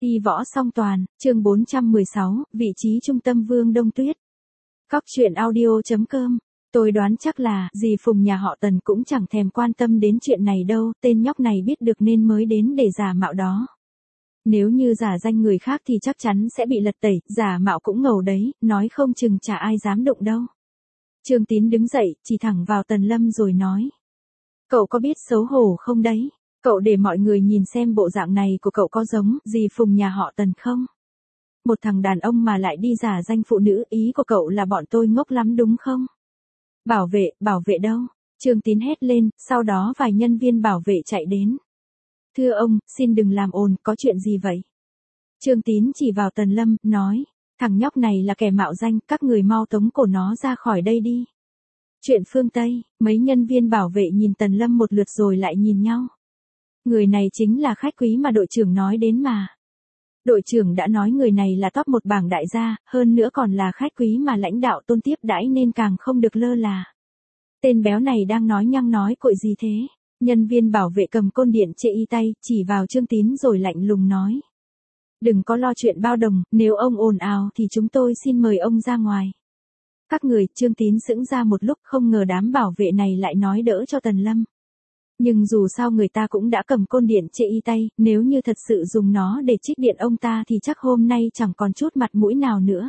Y võ song toàn, chương 416, vị trí trung tâm Vương Đông Tuyết. Cóc truyện audio.com. Tôi đoán chắc là, dì Phùng nhà họ Tần cũng chẳng thèm quan tâm đến chuyện này đâu, tên nhóc này biết được nên mới đến để giả mạo đó. Nếu như giả danh người khác thì chắc chắn sẽ bị lật tẩy, giả mạo cũng ngầu đấy, nói không chừng chả ai dám đụng đâu. Trương Tín đứng dậy, chỉ thẳng vào Tần Lâm rồi nói. Cậu có biết xấu hổ không đấy? Cậu để mọi người nhìn xem bộ dạng này của cậu có giống dì Phùng nhà họ Tần không? Một thằng đàn ông mà lại đi giả danh phụ nữ, ý của cậu là bọn tôi ngốc lắm đúng không? Bảo vệ đâu? Trương Tín hét lên, sau đó vài nhân viên bảo vệ chạy đến. Thưa ông, xin đừng làm ồn, có chuyện gì vậy? Trương Tín chỉ vào Tần Lâm, nói, thằng nhóc này là kẻ mạo danh, các người mau tống cổ nó ra khỏi đây đi. Chuyện phương Tây, mấy nhân viên bảo vệ nhìn Tần Lâm một lượt rồi lại nhìn nhau. Người này chính là khách quý mà đội trưởng nói đến mà. Đội trưởng đã nói người này là top một bảng đại gia, hơn nữa còn là khách quý mà lãnh đạo Tôn tiếp đãi nên càng không được lơ là. Tên béo này đang nói nhăng nói cội gì thế? Nhân viên bảo vệ cầm côn điện chê y tay, chỉ vào Trương Tín rồi lạnh lùng nói. Đừng có lo chuyện bao đồng, nếu ông ồn ào thì chúng tôi xin mời ông ra ngoài. Các người, Trương Tín sững ra một lúc, không ngờ đám bảo vệ này lại nói đỡ cho Tần Lâm. Nhưng dù sao người ta cũng đã cầm côn điện chê y tay, nếu như thật sự dùng nó để trích điện ông ta thì chắc hôm nay chẳng còn chút mặt mũi nào nữa.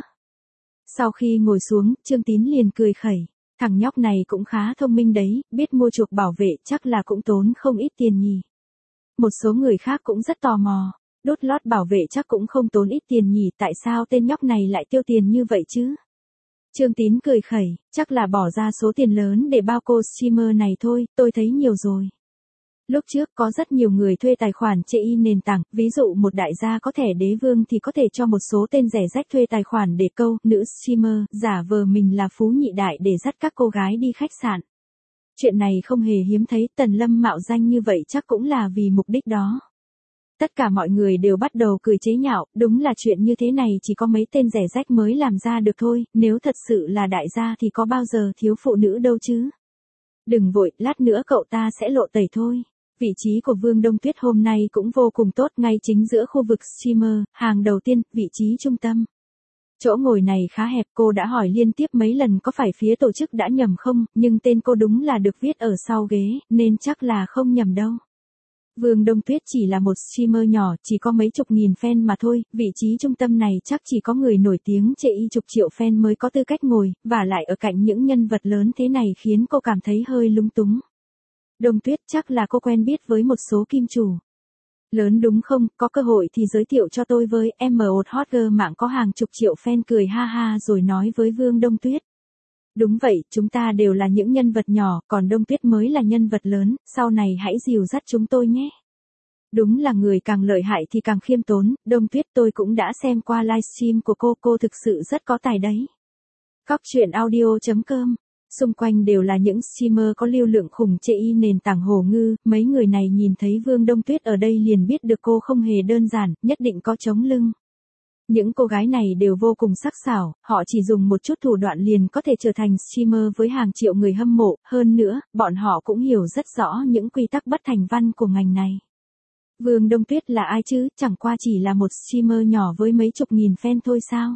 Sau khi ngồi xuống, Trương Tín liền cười khẩy. Thằng nhóc này cũng khá thông minh đấy, biết mua chuộc bảo vệ chắc là cũng tốn không ít tiền nhỉ. Một số người khác cũng rất tò mò, đốt lót bảo vệ chắc cũng không tốn ít tiền nhỉ, tại sao tên nhóc này lại tiêu tiền như vậy chứ? Trương Tín cười khẩy, chắc là bỏ ra số tiền lớn để bao cô streamer này thôi, tôi thấy nhiều rồi. Lúc trước có rất nhiều người thuê tài khoản chê y nền tảng, ví dụ một đại gia có thẻ đế vương thì có thể cho một số tên rẻ rách thuê tài khoản để câu, nữ streamer, giả vờ mình là phú nhị đại để dắt các cô gái đi khách sạn. Chuyện này không hề hiếm thấy, Tần Lâm mạo danh như vậy chắc cũng là vì mục đích đó. Tất cả mọi người đều bắt đầu cười chế nhạo, đúng là chuyện như thế này chỉ có mấy tên rẻ rách mới làm ra được thôi, nếu thật sự là đại gia thì có bao giờ thiếu phụ nữ đâu chứ. Đừng vội, lát nữa cậu ta sẽ lộ tẩy thôi. Vị trí của Vương Đông Tuyết hôm nay cũng vô cùng tốt, ngay chính giữa khu vực streamer, hàng đầu tiên, vị trí trung tâm. Chỗ ngồi này khá hẹp, cô đã hỏi liên tiếp mấy lần có phải phía tổ chức đã nhầm không, nhưng tên cô đúng là được viết ở sau ghế, nên chắc là không nhầm đâu. Vương Đông Tuyết chỉ là một streamer nhỏ, chỉ có mấy chục nghìn fan mà thôi, vị trí trung tâm này chắc chỉ có người nổi tiếng chê y chục triệu fan mới có tư cách ngồi, và lại ở cạnh những nhân vật lớn thế này khiến cô cảm thấy hơi lúng túng. Đông Tuyết, chắc là cô quen biết với một số kim chủ lớn đúng không, có cơ hội thì giới thiệu cho tôi với, một hot girl mạng có hàng chục triệu fan cười ha ha rồi nói với Vương Đông Tuyết. Đúng vậy, chúng ta đều là những nhân vật nhỏ, còn Đông Tuyết mới là nhân vật lớn, sau này hãy dìu dắt chúng tôi nhé. Đúng là người càng lợi hại thì càng khiêm tốn, Đông Tuyết tôi cũng đã xem qua livestream của cô thực sự rất có tài đấy. Cóc truyện audio.com. Xung quanh đều là những streamer có lưu lượng khủng chê y nền tảng Hồ Ngư, mấy người này nhìn thấy Vương Đông Tuyết ở đây liền biết được cô không hề đơn giản, nhất định có chống lưng. Những cô gái này đều vô cùng sắc sảo, họ chỉ dùng một chút thủ đoạn liền có thể trở thành streamer với hàng triệu người hâm mộ, hơn nữa, bọn họ cũng hiểu rất rõ những quy tắc bất thành văn của ngành này. Vương Đông Tuyết là ai chứ, chẳng qua chỉ là một streamer nhỏ với mấy chục nghìn fan thôi sao?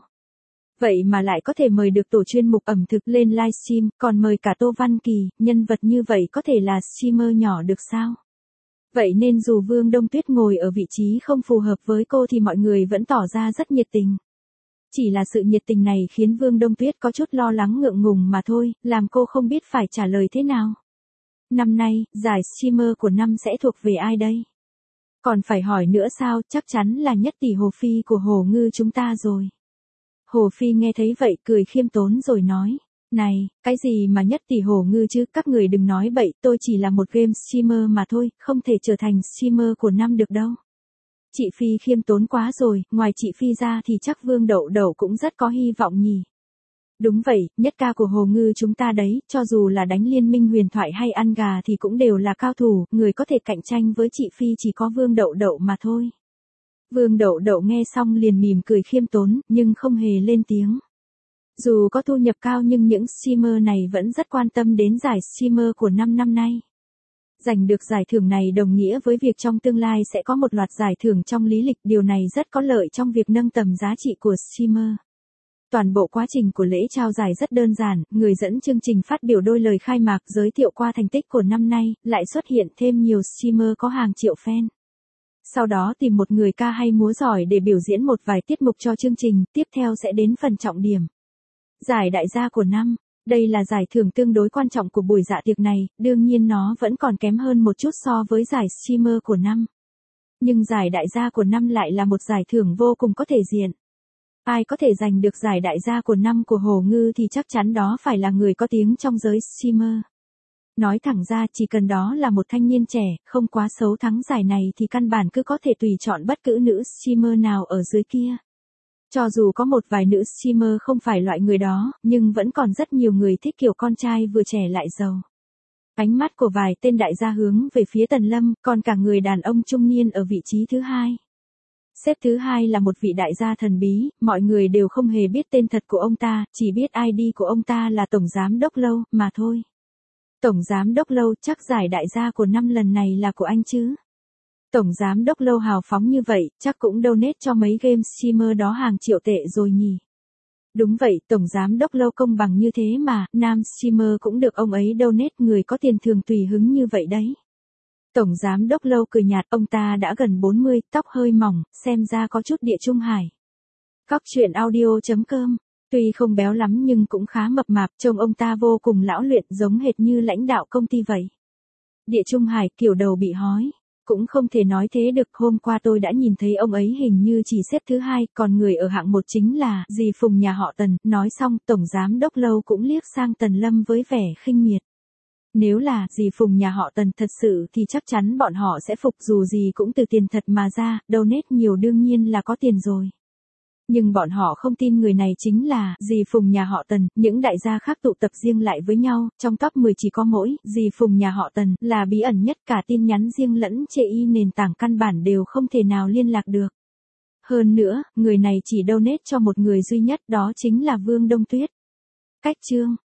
Vậy mà lại có thể mời được tổ chuyên mục ẩm thực lên livestream, còn mời cả Tô Văn Kỳ, nhân vật như vậy có thể là streamer nhỏ được sao? Vậy nên dù Vương Đông Tuyết ngồi ở vị trí không phù hợp với cô thì mọi người vẫn tỏ ra rất nhiệt tình. Chỉ là sự nhiệt tình này khiến Vương Đông Tuyết có chút lo lắng ngượng ngùng mà thôi, làm cô không biết phải trả lời thế nào. Năm nay, giải streamer của năm sẽ thuộc về ai đây? Còn phải hỏi nữa sao, chắc chắn là nhất tỷ Hồ Phi của Hồ Ngư chúng ta rồi. Hồ Phi nghe thấy vậy cười khiêm tốn rồi nói, này, cái gì mà nhất tỷ Hồ Ngư chứ, các người đừng nói bậy, tôi chỉ là một game streamer mà thôi, không thể trở thành streamer của năm được đâu. Chị Phi khiêm tốn quá rồi, ngoài chị Phi ra thì chắc Vương Đậu Đậu cũng rất có hy vọng nhỉ. Đúng vậy, nhất ca của Hồ Ngư chúng ta đấy, cho dù là đánh liên minh huyền thoại hay ăn gà thì cũng đều là cao thủ, người có thể cạnh tranh với chị Phi chỉ có Vương Đậu Đậu mà thôi. Vương Đậu Đậu nghe xong liền mỉm cười khiêm tốn, nhưng không hề lên tiếng. Dù có thu nhập cao nhưng những streamer này vẫn rất quan tâm đến giải streamer của năm nay. Giành được giải thưởng này đồng nghĩa với việc trong tương lai sẽ có một loạt giải thưởng trong lý lịch, điều này rất có lợi trong việc nâng tầm giá trị của streamer. Toàn bộ quá trình của lễ trao giải rất đơn giản, người dẫn chương trình phát biểu đôi lời khai mạc giới thiệu qua thành tích của năm nay, lại xuất hiện thêm nhiều streamer có hàng triệu fan. Sau đó tìm một người ca hay múa giỏi để biểu diễn một vài tiết mục cho chương trình, tiếp theo sẽ đến phần trọng điểm. Giải đại gia của năm. Đây là giải thưởng tương đối quan trọng của buổi dạ tiệc này, đương nhiên nó vẫn còn kém hơn một chút so với giải streamer của năm. Nhưng giải đại gia của năm lại là một giải thưởng vô cùng có thể diện. Ai có thể giành được giải đại gia của năm của Hồ Ngư thì chắc chắn đó phải là người có tiếng trong giới streamer. Nói thẳng ra chỉ cần đó là một thanh niên trẻ, không quá xấu thắng giải này thì căn bản cứ có thể tùy chọn bất cứ nữ streamer nào ở dưới kia. Cho dù có một vài nữ streamer không phải loại người đó, nhưng vẫn còn rất nhiều người thích kiểu con trai vừa trẻ lại giàu. Ánh mắt của vài tên đại gia hướng về phía Tần Lâm, còn cả người đàn ông trung niên ở vị trí thứ hai. Xếp thứ hai là một vị đại gia thần bí, mọi người đều không hề biết tên thật của ông ta, chỉ biết ID của ông ta là Tổng Giám Đốc Lâu, mà thôi. Tổng Giám Đốc Lâu, chắc giải đại gia của năm lần này là của anh chứ? Tổng Giám Đốc Lâu hào phóng như vậy, chắc cũng donate cho mấy game streamer đó hàng triệu tệ rồi nhỉ? Đúng vậy, Tổng Giám Đốc Lâu công bằng như thế mà, nam streamer cũng được ông ấy donate, người có tiền thường tùy hứng như vậy đấy. Tổng Giám Đốc Lâu cười nhạt, ông ta đã gần 40, tóc hơi mỏng, xem ra có chút địa trung hải. Cóc truyện audio.com. Tuy không béo lắm nhưng cũng khá mập mạp, trông ông ta vô cùng lão luyện, giống hệt như lãnh đạo công ty vậy. Địa trung hải, kiểu đầu bị hói. Cũng không thể nói thế được, hôm qua tôi đã nhìn thấy ông ấy hình như chỉ xếp thứ hai, còn người ở hạng một chính là dì Phùng nhà họ Tần. Nói xong, Tổng Giám Đốc Lâu cũng liếc sang Tần Lâm với vẻ khinh miệt. Nếu là dì Phùng nhà họ Tần thật sự thì chắc chắn bọn họ sẽ phục, dù gì cũng từ tiền thật mà ra, donate nhiều đương nhiên là có tiền rồi. Nhưng bọn họ không tin người này chính là dì Phùng nhà họ Tần, những đại gia khác tụ tập riêng lại với nhau, trong top 10 chỉ có mỗi dì Phùng nhà họ Tần là bí ẩn nhất, cả tin nhắn riêng lẫn chê y nền tảng căn bản đều không thể nào liên lạc được. Hơn nữa, người này chỉ donate cho một người duy nhất, đó chính là Vương Đông Tuyết. Cách chương